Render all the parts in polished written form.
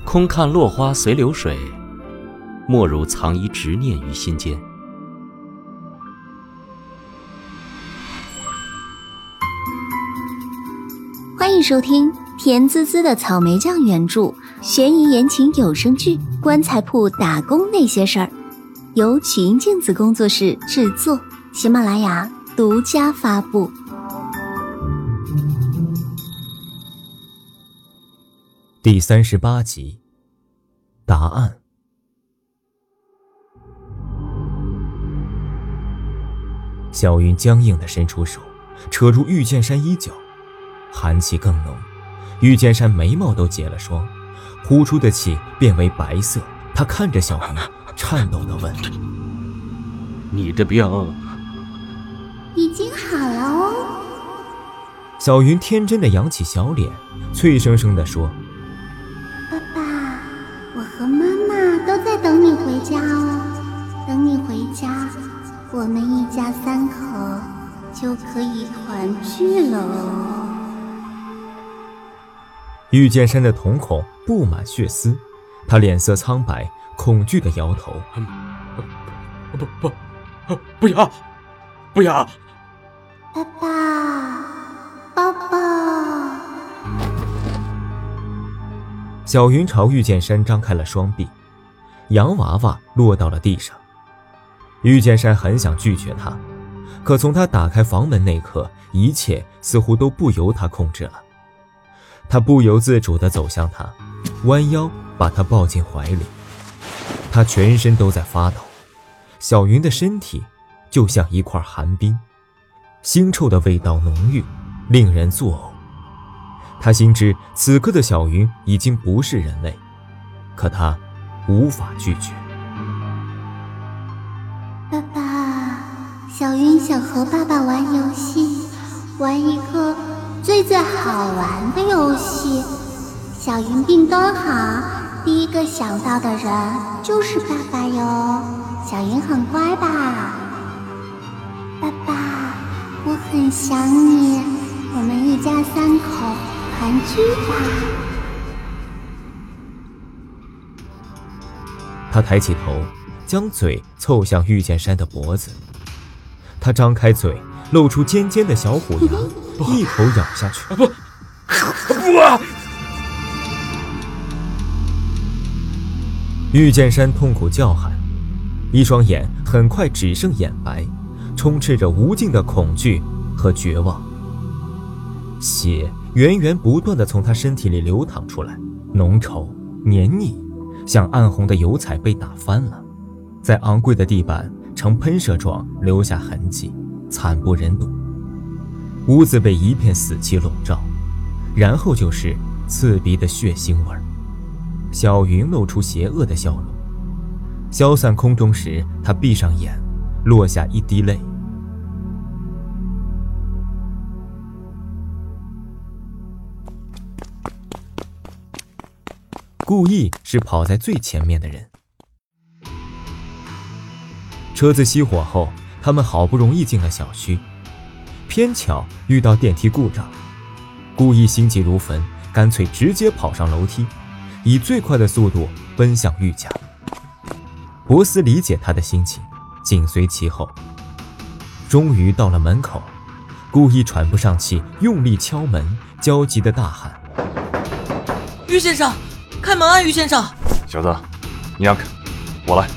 空看落花随流水，莫如藏一执念于心间。 欢迎收听甜滋滋的草莓酱原著悬疑言情有声剧《棺材铺打工那些事儿》，由曲音镜子工作室制作，喜马拉雅独家发布。 第38集，答案。小云僵硬地伸出手，扯住玉剑山衣角，寒气更浓，玉剑山眉毛都结了霜，呼出的气变为白色。他看着小云，颤抖地问：“ 你的病已经好了哦。” 小云天真地扬起小脸，脆生生地说：“ 爸爸，我和妈妈都在等你回家哦。等你回家，我们一家三口就可以团聚了哦。” 玉剑山的瞳孔布满血丝，他脸色苍白，恐惧地摇头：“ 不要，不要！ 爸爸，抱抱！” 小云朝玉剑山张开了双臂，洋娃娃落到了地上。玉剑山很想拒绝他，可从他打开房门那刻，一切似乎都不由他控制了。他不由自主地走向他，弯腰把他抱进怀里。他全身都在发抖，小云的身体就像一块寒冰，腥臭的味道浓郁，令人作呕。他心知此刻的小云已经不是人类，可他无法拒绝。 爸爸，小云想和爸爸玩游戏，玩一个最好玩的游戏。小云病多好，第一个想到的人就是爸爸哟。小云很乖吧？爸爸，我很想你，我们一家三口团聚吧。 他抬起头，将嘴凑向玉剑山的脖子。他张开嘴，露出尖尖的小虎牙，一口咬下去。不！玉剑山痛苦叫喊，一双眼很快只剩眼白，充斥着无尽的恐惧和绝望。血源源不断地从他身体里流淌出来，浓稠黏腻，像暗红的油彩被打翻了，在昂贵的地板呈喷射状留下痕迹，惨不忍睹。屋子被一片死气笼罩，然后就是刺鼻的血腥味儿。小云露出邪恶的笑容，消散空中时，她闭上眼，落下一滴泪。故意是跑在最前面的人。车子熄火后，他们好不容易进了小区，偏巧遇到电梯故障。故意心急如焚，干脆直接跑上楼梯，以最快的速度奔向玉家。博斯理解他的心情，紧随其后。终于到了门口，故意喘不上气，用力敲门，焦急地大喊：“ 玉先生，开门啊，玉先生！” 小子，你让开，我来。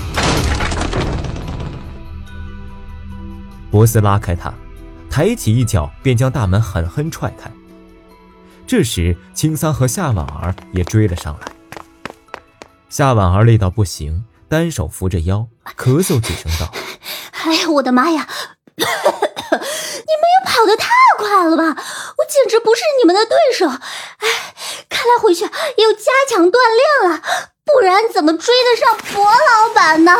博斯拉开他，抬起一脚便将大门狠狠踹开。这时青桑和夏婉儿也追了上来。夏婉儿累到不行，单手扶着腰，咳嗽几声道：“ 哎呀，我的妈呀！你们也跑得太快了吧！我简直不是你们的对手。哎，看来回去要加强锻炼了，不然怎么追得上博老板呢？”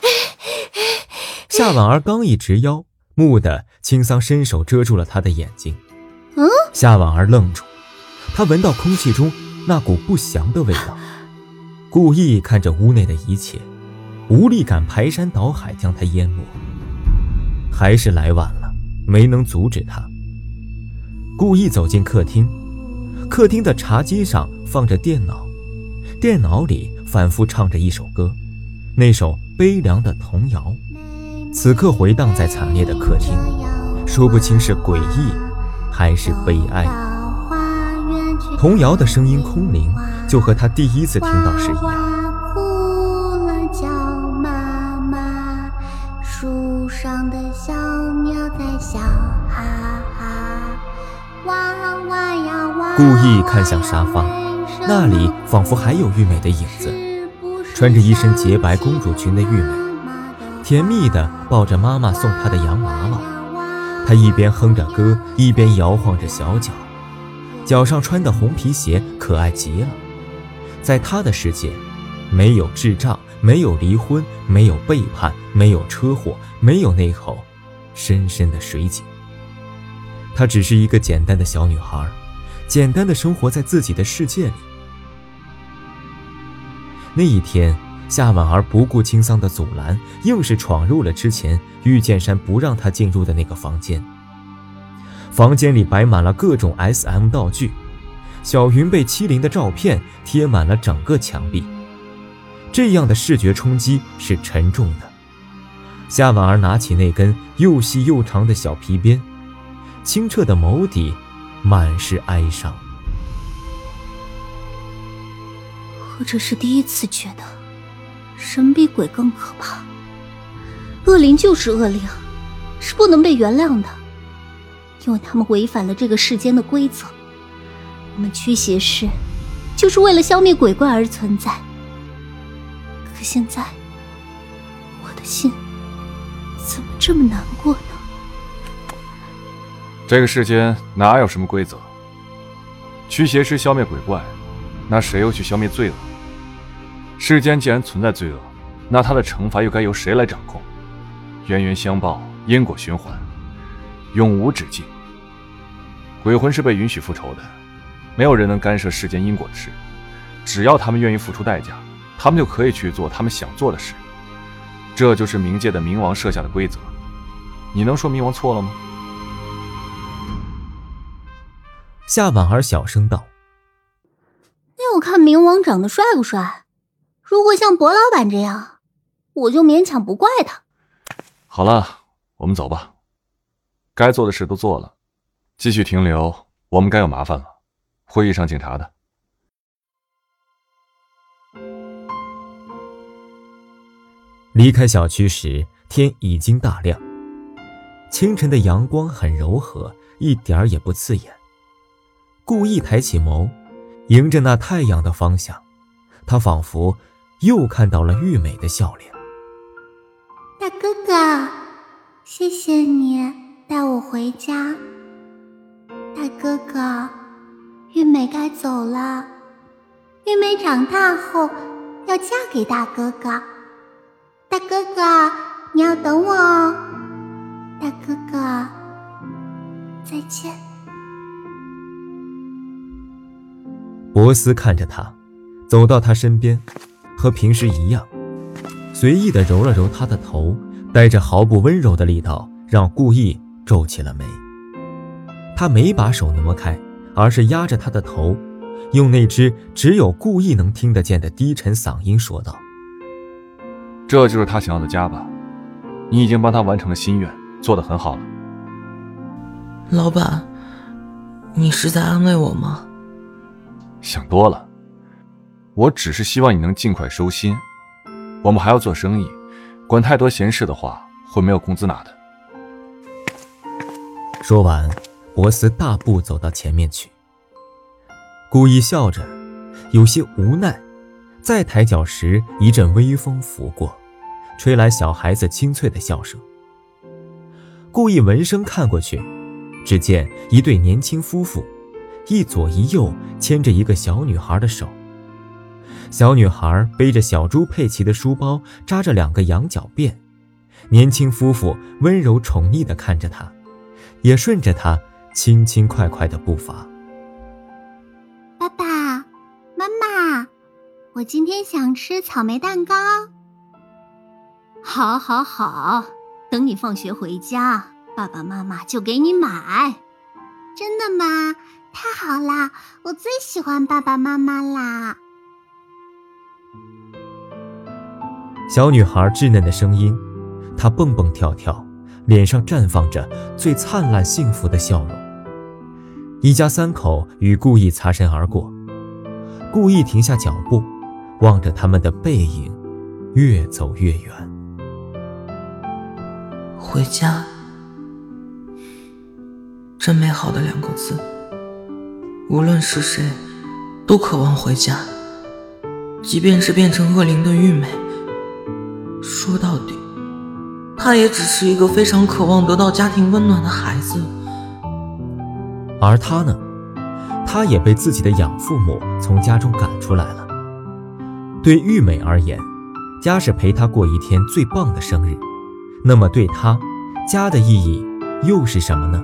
夏婉儿刚一直腰，蓦地青桑伸手遮住了她的眼睛。夏婉儿愣住，她闻到空气中那股不祥的味道。故意看着屋内的一切，无力感排山倒海将她淹没。还是来晚了，没能阻止她。故意走进客厅，客厅的茶几上放着电脑， 电脑里反复唱着一首歌，那首悲凉的童谣，此刻回荡在惨烈的客厅，说不清是诡异还是悲哀。童谣的声音空灵，就和他第一次听到时一样。 哭了叫妈妈，树上的小鸟在笑哈哈，哇哇呀哇。 故意看向沙发，那里仿佛还有玉美的影子，穿着一身洁白公主裙的玉美，甜蜜地抱着妈妈送她的洋娃娃。她一边哼着歌，一边摇晃着小脚，脚上穿的红皮鞋可爱极了。在她的世界，没有智障，没有离婚，没有背叛，没有车祸，没有那口深深的水井。她只是一个简单的小女孩，简单的生活在自己的世界里。那一天，夏婉儿不顾青桑的阻拦，硬是闯入了之前玉剑山不让她进入的那个房间。房间里摆满了各种 SM 道具，小云被欺凌的照片贴满了整个墙壁。这样的视觉冲击是沉重的。夏婉儿拿起那根又细又长的小皮鞭，清澈的眸底满是哀伤。 我这是第一次觉得神比鬼更可怕。恶灵就是恶灵，是不能被原谅的，因为他们违反了这个世间的规则。我们驱邪师就是为了消灭鬼怪而存在。可现在我的心怎么这么难过呢？ 这个世间哪有什么规则？驱邪师消灭鬼怪，那谁又去消灭罪恶？世间既然存在罪恶，那他的惩罚又该由谁来掌控？冤冤相报，因果循环，永无止境。鬼魂是被允许复仇的，没有人能干涉世间因果的事。只要他们愿意付出代价，他们就可以去做他们想做的事。这就是冥界的冥王设下的规则。你能说冥王错了吗？ 夏婉儿小声道： 那我看冥王长得帅不帅？如果像薄老板这样，我就勉强不怪他。 好了，我们走吧。该做的事都做了，继续停留，我们该有麻烦了。会议上警察的。 离开小区时，天已经大亮。清晨的阳光很柔和，一点儿也不刺眼。故意抬起眸，迎着那太阳的方向，他仿佛又看到了玉美的笑脸。 大哥哥，谢谢你带我回家。大哥哥，玉美该走了。玉美长大后要嫁给大哥哥。大哥哥，你要等我哦。大哥哥，再见。 博斯看着他，走到他身边，和平时一样，随意地揉了揉他的头，带着毫不温柔的力道，让故意皱起了眉。他没把手挪开，而是压着他的头，用那只只有故意能听得见的低沉嗓音说道： 这就是他想要的家吧？你已经帮他完成了心愿，做得很好了。 老板，你是在安慰我吗？ 想多了，我只是希望你能尽快收心。我们还要做生意，管太多闲事的话，会没有工资拿的。 说完，博斯大步走到前面去，故意笑着，有些无奈。再抬脚时，一阵微风拂过，吹来小孩子清脆的笑声。故意闻声看过去，只见一对年轻夫妇，一左一右牵着一个小女孩的手。小女孩背着小猪佩奇的书包，扎着2个羊角辫。年轻夫妇温柔宠溺地看着她，也顺着她轻轻快快的步伐。 爸爸妈妈，我今天想吃草莓蛋糕。好好好，等你放学回家，爸爸妈妈就给你买。真的吗？太好啦，我最喜欢爸爸妈妈啦。 小女孩稚嫩的声音，她蹦蹦跳跳，脸上绽放着最灿烂幸福的笑容。一家三口与顾意擦身而过，顾意停下脚步，望着他们的背影越走越远。 回家，真美好的2个字，无论是谁都渴望回家，即便是变成恶灵的玉美，说到底她也只是一个非常渴望得到家庭温暖的孩子。 而他呢，他也被自己的养父母从家中赶出来了。对玉美而言，家是陪她过一天最棒的生日，那么对她，家的意义又是什么呢？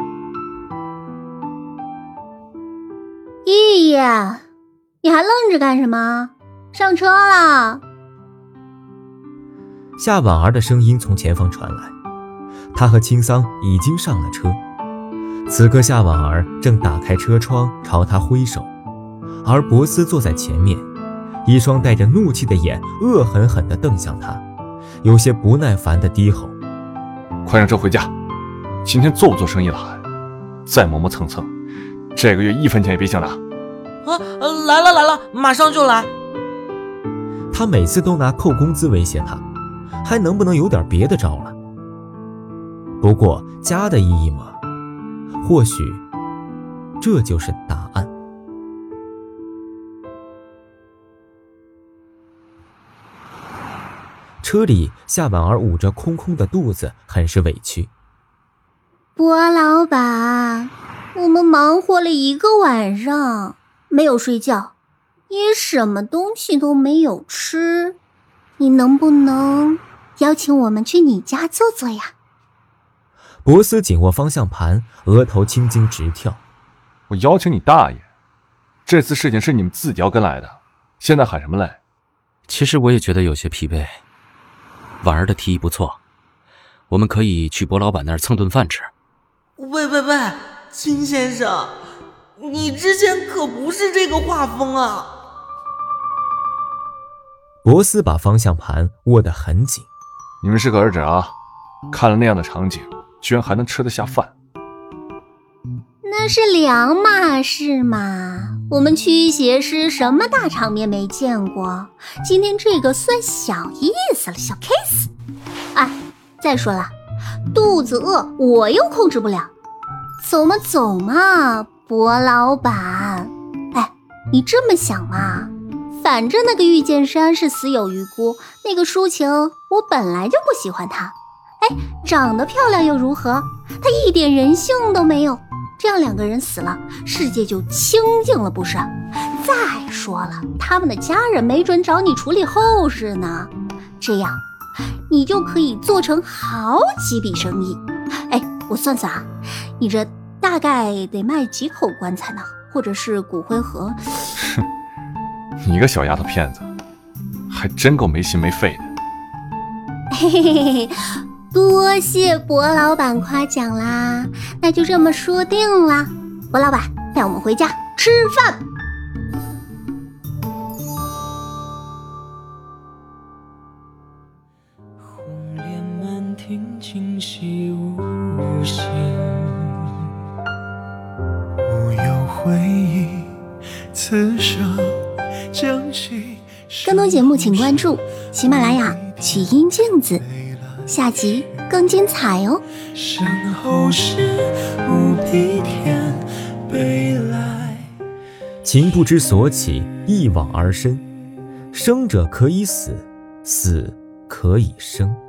意义，你还愣着干什么？上车了。 夏婉儿的声音从前方传来，她和青桑已经上了车。此刻夏婉儿正打开车窗朝他挥手，而博斯坐在前面，一双带着怒气的眼恶狠狠地瞪向他，有些不耐烦地低吼： 快上车回家，今天做不做生意了还？再磨磨蹭蹭，这个月1分钱也别想拿。 来了，马上就来。 他每次都拿扣工资威胁他，还能不能有点别的招了？不过家的意义嘛，或许这就是答案。车里，夏婉儿捂着空空的肚子，很是委屈。 博老板，我们忙活了1个晚上，没有睡觉，也什么东西都没有吃，你能不能邀请我们去你家坐坐呀？ 博斯紧握方向盘，额头青筋直跳。 我邀请你大爷！这次事情是你们自己要跟来的，现在喊什么嘞？ 其实我也觉得有些疲惫。婉儿的提议不错，我们可以去博老板那儿蹭顿饭吃。 喂，金先生，你之前可不是这个画风啊！ 博斯把方向盘握得很紧。 你们是个儿子啊，看了那样的场景，居然还能吃得下饭。 那是两码事嘛，我们驱邪师什么大场面没见过，今天这个算小意思了，小 case。 哎，再说了，肚子饿我又控制不了，走嘛，博老板。哎，你这么想嘛，反正那个御剑山是死有余辜，那个抒情我本来就不喜欢他，哎，长得漂亮又如何，他一点人性都没有，这样2个人死了，世界就清静了不是？再说了，他们的家人没准找你处理后事呢，这样你就可以做成好几笔生意。哎，我算算啊，你这大概得卖几口棺材呢？或者是骨灰盒？ 哼，你个小丫头片子，还真够没心没肺的。 嘿嘿嘿嘿，多谢博老板夸奖啦，那就这么说定啦。博老板带我们回家吃饭。 红莲满庭，今夕无心，无有回忆，此生将其。 更多节目请关注喜马拉雅曲音镜子，下集更精彩哦。 身后事无比天悲来， 情不知所起，一往而深。生者可以死，死可以生。